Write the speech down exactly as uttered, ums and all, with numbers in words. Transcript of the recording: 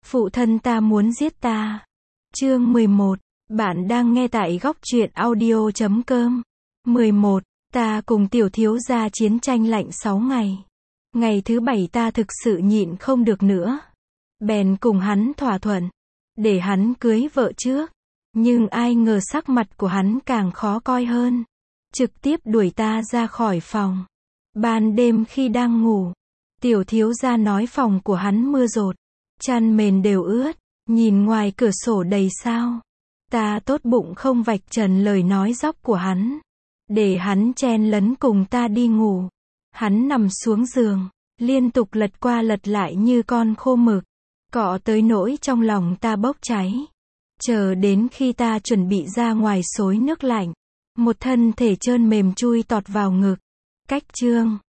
Phụ thân ta muốn giết ta. Chương mười một. Bạn đang nghe tại góc truyện audio chấm com. mười một. Ta cùng tiểu thiếu gia chiến tranh lạnh sáu ngày. Ngày thứ bảy ta thực sự nhịn không được nữa. Bèn cùng hắn thỏa thuận. Để hắn cưới vợ trước. Nhưng ai ngờ sắc mặt của hắn càng khó coi hơn. Trực tiếp đuổi ta ra khỏi phòng. Ban đêm khi đang ngủ. Tiểu thiếu gia nói phòng của hắn mưa dột. Chăn mền đều ướt. Nhìn ngoài cửa sổ đầy sao. Ta tốt bụng không vạch trần lời nói dóc của hắn. Để hắn chen lấn cùng ta đi ngủ. Hắn nằm xuống giường. Liên tục lật qua lật lại như con khô mực. Cọ tới nỗi trong lòng ta bốc cháy. Chờ đến khi ta chuẩn bị ra ngoài xối nước lạnh. Một thân thể trơn mềm chui tọt vào ngực. Cách chương.